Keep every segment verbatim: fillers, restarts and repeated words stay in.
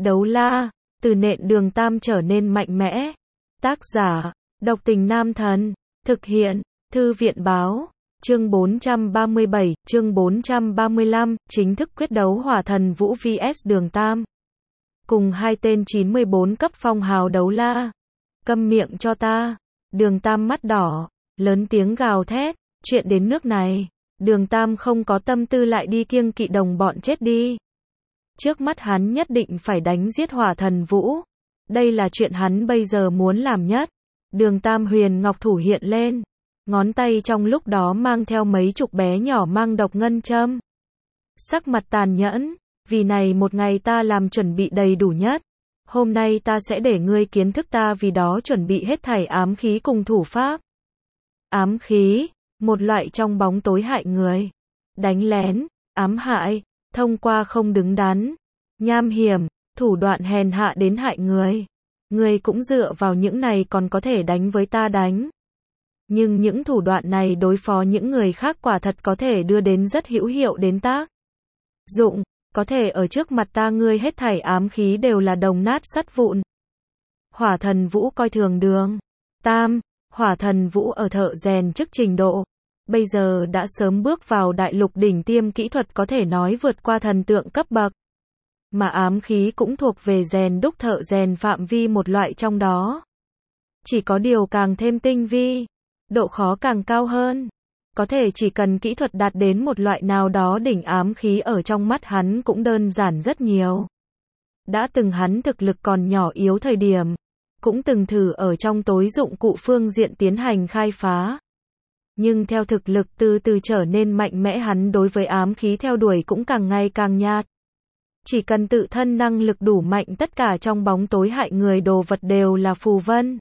Đấu la, từ nện Đường Tam trở nên mạnh mẽ. Tác giả, Độc Tình Nam Thần. Thực hiện, Thư viện Báo. Chương bốn trăm ba mươi bảy, chương bốn trăm ba mươi lăm, chính thức quyết đấu Hỏa Thần Vũ vs Đường Tam. Cùng hai tên chín mươi bốn cấp phong hào đấu la. Câm miệng cho ta. Đường Tam mắt đỏ, lớn tiếng gào thét, chuyện đến nước này, Đường Tam không có tâm tư lại đi kiêng kỵ đồng bọn chết đi. Trước mắt hắn nhất định phải đánh giết Hỏa Thần Vũ. Đây là chuyện hắn bây giờ muốn làm nhất. Đường Tam huyền ngọc thủ hiện lên. Ngón tay trong lúc đó mang theo mấy chục bé nhỏ mang độc ngân châm. Sắc mặt tàn nhẫn, vì này một ngày ta làm chuẩn bị đầy đủ nhất. Hôm nay ta sẽ để ngươi kiến thức ta vì đó chuẩn bị hết thảy ám khí cùng thủ pháp. Ám khí, một loại trong bóng tối hại người. Đánh lén, ám hại, thông qua không đứng đắn, nham hiểm, thủ đoạn hèn hạ đến hại người. Ngươi cũng dựa vào những này còn có thể đánh với ta đánh. Nhưng những thủ đoạn này đối phó những người khác quả thật có thể đưa đến rất hữu hiệu đến tác dụng, có thể ở trước mặt ta ngươi hết thảy ám khí đều là đồng nát sắt vụn. Hỏa Thần Vũ coi thường Đường Tam, Hỏa Thần Vũ ở thợ rèn chức trình độ, bây giờ đã sớm bước vào đại lục đỉnh tiêm kỹ thuật có thể nói vượt qua thần tượng cấp bậc. Mà ám khí cũng thuộc về rèn đúc thợ rèn phạm vi một loại trong đó. Chỉ có điều càng thêm tinh vi, độ khó càng cao hơn. Có thể chỉ cần kỹ thuật đạt đến một loại nào đó đỉnh ám khí ở trong mắt hắn cũng đơn giản rất nhiều. Đã từng hắn thực lực còn nhỏ yếu thời điểm, cũng từng thử ở trong tối dụng cụ phương diện tiến hành khai phá. Nhưng theo thực lực từ từ trở nên mạnh mẽ hắn đối với ám khí theo đuổi cũng càng ngày càng nhạt. Chỉ cần tự thân năng lực đủ mạnh tất cả trong bóng tối hại người đồ vật đều là phù vân.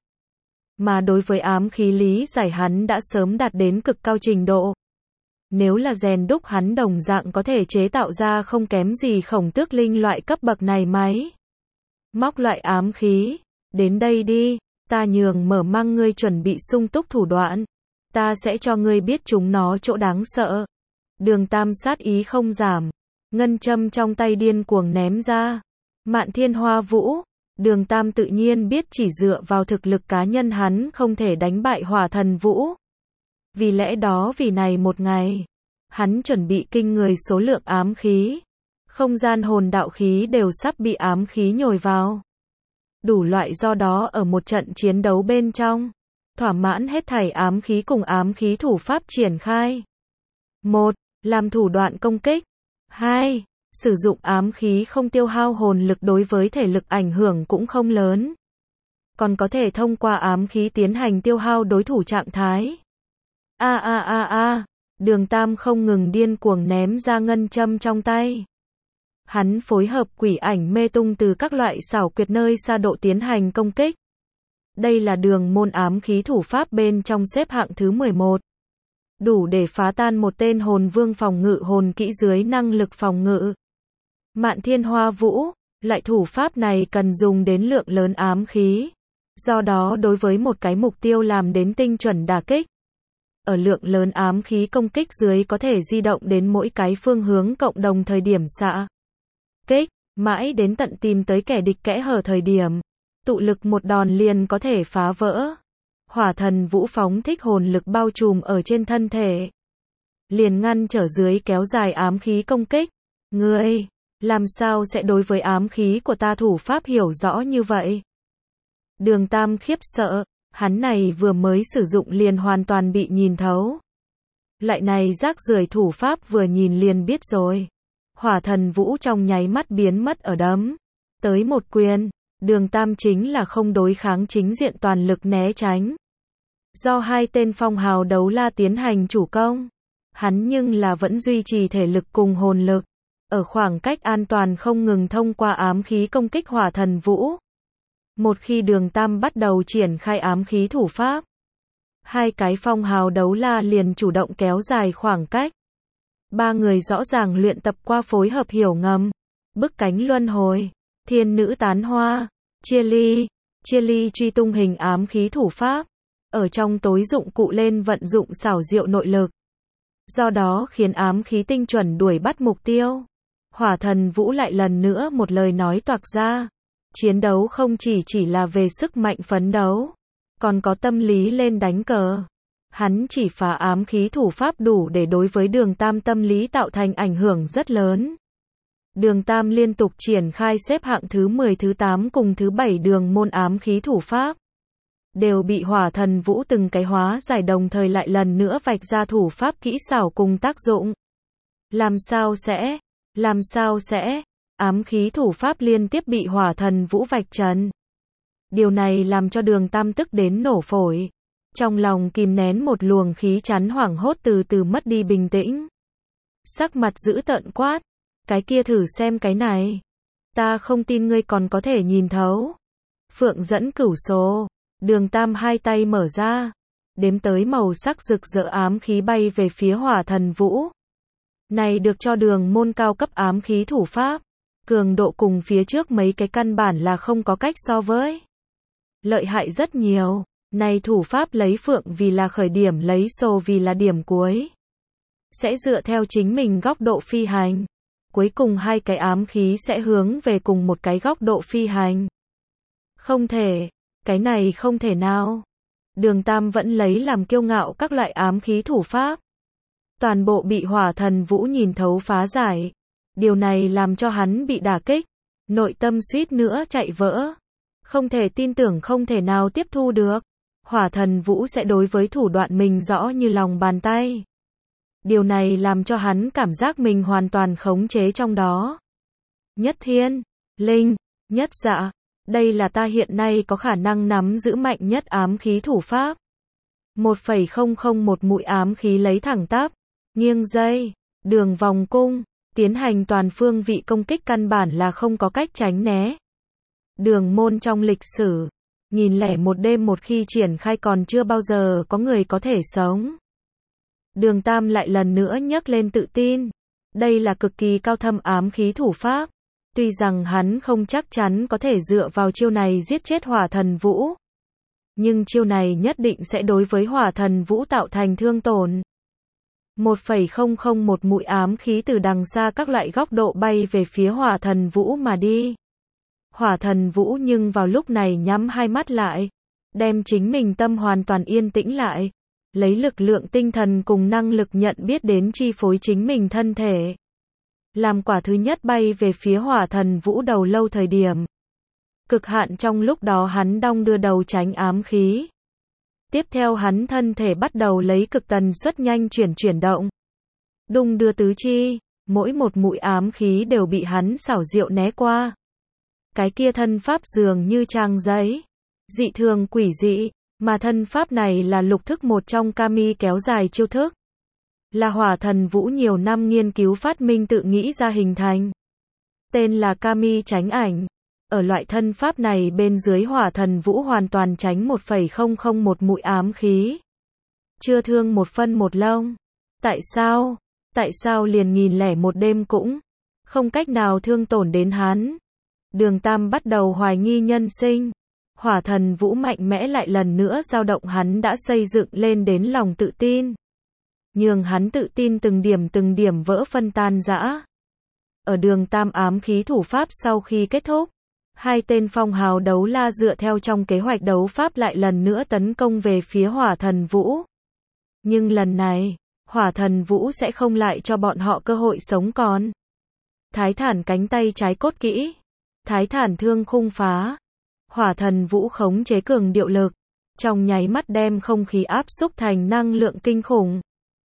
Mà đối với ám khí lý giải hắn đã sớm đạt đến cực cao trình độ. Nếu là rèn đúc hắn đồng dạng có thể chế tạo ra không kém gì Khổng Tước Linh loại cấp bậc này máy. Móc loại ám khí, đến đây đi, ta nhường mở mang ngươi chuẩn bị sung túc thủ đoạn. Ta sẽ cho ngươi biết chúng nó chỗ đáng sợ. Đường Tam sát ý không giảm. Ngân châm trong tay điên cuồng ném ra. Mạn Thiên Hoa Vũ. Đường Tam tự nhiên biết chỉ dựa vào thực lực cá nhân hắn không thể đánh bại Hỏa Thần Vũ. Vì lẽ đó vì này một ngày, hắn chuẩn bị kinh người số lượng ám khí. Không gian hồn đạo khí đều sắp bị ám khí nhồi vào. Đủ loại do đó ở một trận chiến đấu bên trong, thỏa mãn hết thảy ám khí cùng ám khí thủ pháp triển khai. một. Làm thủ đoạn công kích. hai. Sử dụng ám khí không tiêu hao hồn lực đối với thể lực ảnh hưởng cũng không lớn. Còn có thể thông qua ám khí tiến hành tiêu hao đối thủ trạng thái. A a a a, Đường Tam không ngừng điên cuồng ném ra ngân châm trong tay. Hắn phối hợp quỷ ảnh mê tung từ các loại xảo quyệt nơi xa độ tiến hành công kích. Đây là đường môn ám khí thủ pháp bên trong xếp hạng thứ mười một. Đủ để phá tan một tên hồn vương phòng ngự hồn kỹ dưới năng lực phòng ngự. Mạn Thiên Hoa Vũ, loại thủ pháp này cần dùng đến lượng lớn ám khí. Do đó đối với một cái mục tiêu làm đến tinh chuẩn đả kích. Ở lượng lớn ám khí công kích dưới có thể di động đến mỗi cái phương hướng cộng đồng thời điểm xạ kích, mãi đến tận tìm tới kẻ địch kẽ hở thời điểm. Tụ lực một đòn liền có thể phá vỡ. Hỏa Thần Vũ phóng thích hồn lực bao trùm ở trên thân thể. Liền ngăn trở dưới kéo dài ám khí công kích. Ngươi, làm sao sẽ đối với ám khí của ta thủ pháp hiểu rõ như vậy? Đường Tam khiếp sợ, hắn này vừa mới sử dụng liền hoàn toàn bị nhìn thấu. Lại này rác rưởi thủ pháp vừa nhìn liền biết rồi. Hỏa Thần Vũ trong nháy mắt biến mất ở đấm. Tới một quyền. Đường Tam chính là không đối kháng chính diện toàn lực né tránh. Do hai tên phong hào đấu la tiến hành chủ công, hắn nhưng là vẫn duy trì thể lực cùng hồn lực, ở khoảng cách an toàn không ngừng thông qua ám khí công kích Hỏa Thần Vũ. Một khi Đường Tam bắt đầu triển khai ám khí thủ pháp, hai cái phong hào đấu la liền chủ động kéo dài khoảng cách. Ba người rõ ràng luyện tập qua phối hợp hiểu ngầm, bức cánh luân hồi, thiên nữ tán hoa, chia ly, chia ly truy tung hình ám khí thủ pháp, ở trong tối dụng cụ lên vận dụng xảo diệu nội lực. Do đó khiến ám khí tinh chuẩn đuổi bắt mục tiêu. Hỏa Thần Vũ lại lần nữa một lời nói toạc ra. Chiến đấu không chỉ chỉ là về sức mạnh phấn đấu, còn có tâm lý lên đánh cờ. Hắn chỉ phá ám khí thủ pháp đủ để đối với Đường Tam tâm lý tạo thành ảnh hưởng rất lớn. Đường Tam liên tục triển khai xếp hạng thứ mười, thứ tám cùng thứ bảy đường môn ám khí thủ pháp. Đều bị Hỏa Thần Vũ từng cái hóa giải, đồng thời lại lần nữa vạch ra thủ pháp kỹ xảo cùng tác dụng. Làm sao sẽ, làm sao sẽ, ám khí thủ pháp liên tiếp bị Hỏa Thần Vũ vạch trần. Điều này làm cho Đường Tam tức đến nổ phổi. Trong lòng kìm nén một luồng khí chắn hoảng hốt từ từ mất đi bình tĩnh. Sắc mặt dữ tợn quát. Cái kia thử xem cái này. Ta không tin ngươi còn có thể nhìn thấu. Phượng dẫn cửu số. Đường Tam hai tay mở ra. Đếm tới màu sắc rực rỡ ám khí bay về phía Hỏa Thần Vũ. Này được cho đường môn cao cấp ám khí thủ pháp. Cường độ cùng phía trước mấy cái căn bản là không có cách so với. Lợi hại rất nhiều. Này thủ pháp lấy Phượng vì là khởi điểm, lấy Sồ vì là điểm cuối. Sẽ dựa theo chính mình góc độ phi hành. Cuối cùng hai cái ám khí sẽ hướng về cùng một cái góc độ phi hành. Không thể. Cái này không thể nào. Đường Tam vẫn lấy làm kiêu ngạo các loại ám khí thủ pháp. Toàn bộ bị Hỏa Thần Vũ nhìn thấu phá giải. Điều này làm cho hắn bị đả kích. Nội tâm suýt nữa chạy vỡ. Không thể tin tưởng, không thể nào tiếp thu được. Hỏa Thần Vũ sẽ đối với thủ đoạn mình rõ như lòng bàn tay. Điều này làm cho hắn cảm giác mình hoàn toàn khống chế trong đó. Nhất Thiên, Linh, Nhất Dạ. Đây là ta hiện nay có khả năng nắm giữ mạnh nhất ám khí thủ pháp. một phẩy không không một mũi ám khí lấy thẳng tắp, nghiêng dây, đường vòng cung, tiến hành toàn phương vị công kích, căn bản là không có cách tránh né. Đường môn trong lịch sử, nghìn lẻ một đêm một khi triển khai còn chưa bao giờ có người có thể sống. Đường Tam lại lần nữa nhấc lên tự tin. Đây là cực kỳ cao thâm ám khí thủ pháp. Tuy rằng hắn không chắc chắn có thể dựa vào chiêu này giết chết Hỏa Thần Vũ. Nhưng chiêu này nhất định sẽ đối với Hỏa Thần Vũ tạo thành thương tổn. một phẩy không không một mũi ám khí từ đằng xa các loại góc độ bay về phía Hỏa Thần Vũ mà đi. Hỏa Thần Vũ nhưng vào lúc này nhắm hai mắt lại. Đem chính mình tâm hoàn toàn yên tĩnh lại. Lấy lực lượng tinh thần cùng năng lực nhận biết đến chi phối chính mình thân thể. Làm quả thứ nhất bay về phía Hỏa Thần Vũ đầu lâu thời điểm. Cực hạn trong lúc đó hắn đong đưa đầu tránh ám khí. Tiếp theo hắn thân thể bắt đầu lấy cực tần suất nhanh chuyển chuyển động. Đung đưa tứ chi, mỗi một mũi ám khí đều bị hắn xảo diệu né qua. Cái kia thân pháp dường như trang giấy. Dị thường quỷ dị, mà thân pháp này là lục thức một trong Kami kéo dài chiêu thức. Là Hỏa Thần Vũ nhiều năm nghiên cứu phát minh tự nghĩ ra hình thành. Tên là Kami tránh ảnh. Ở loại thân pháp này bên dưới Hỏa Thần Vũ hoàn toàn tránh một phẩy không không một mũi ám khí. Chưa thương một phân một lông. Tại sao? Tại sao liền nghìn lẻ một đêm cũng không cách nào thương tổn đến hắn? Đường Tam bắt đầu hoài nghi nhân sinh. Hỏa Thần Vũ mạnh mẽ lại lần nữa dao động hắn đã xây dựng lên đến lòng tự tin. Nhường hắn tự tin từng điểm từng điểm vỡ phân tan rã. Ở Đường Tam ám khí thủ pháp sau khi kết thúc, hai tên phong hào đấu la dựa theo trong kế hoạch đấu pháp lại lần nữa tấn công về phía Hỏa Thần Vũ. Nhưng lần này, Hỏa Thần Vũ sẽ không lại cho bọn họ cơ hội sống còn. Thái Thản cánh tay trái cốt kỹ, Thái Thản thương khung phá. Hỏa Thần Vũ khống chế cường điệu lực, trong nháy mắt đem không khí áp xúc thành năng lượng kinh khủng.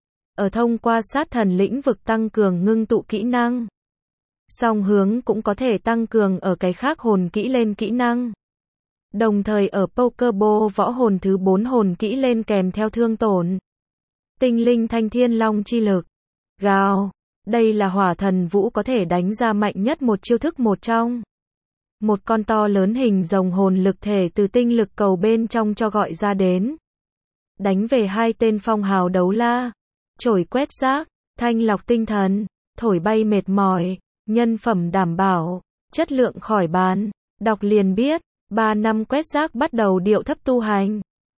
Ở thông qua sát thần lĩnh vực tăng cường ngưng tụ kỹ năng. Song hướng cũng có thể tăng cường ở cái khác hồn kỹ lên kỹ năng. Đồng thời ở Pokeball võ hồn thứ bốn hồn kỹ lên kèm theo thương tổn. Tinh linh thanh thiên long chi lực. Gào. Đây là Hỏa Thần Vũ có thể đánh ra mạnh nhất một chiêu thức một trong. Một con to lớn hình rồng hồn lực thể từ tinh lực cầu bên trong cho gọi ra đến. Đánh về hai tên phong hào đấu la. Chổi quét rác, thanh lọc tinh thần, thổi bay mệt mỏi, nhân phẩm đảm bảo, chất lượng khỏi bán. Đọc liền biết, ba năm quét rác bắt đầu điệu thấp tu hành.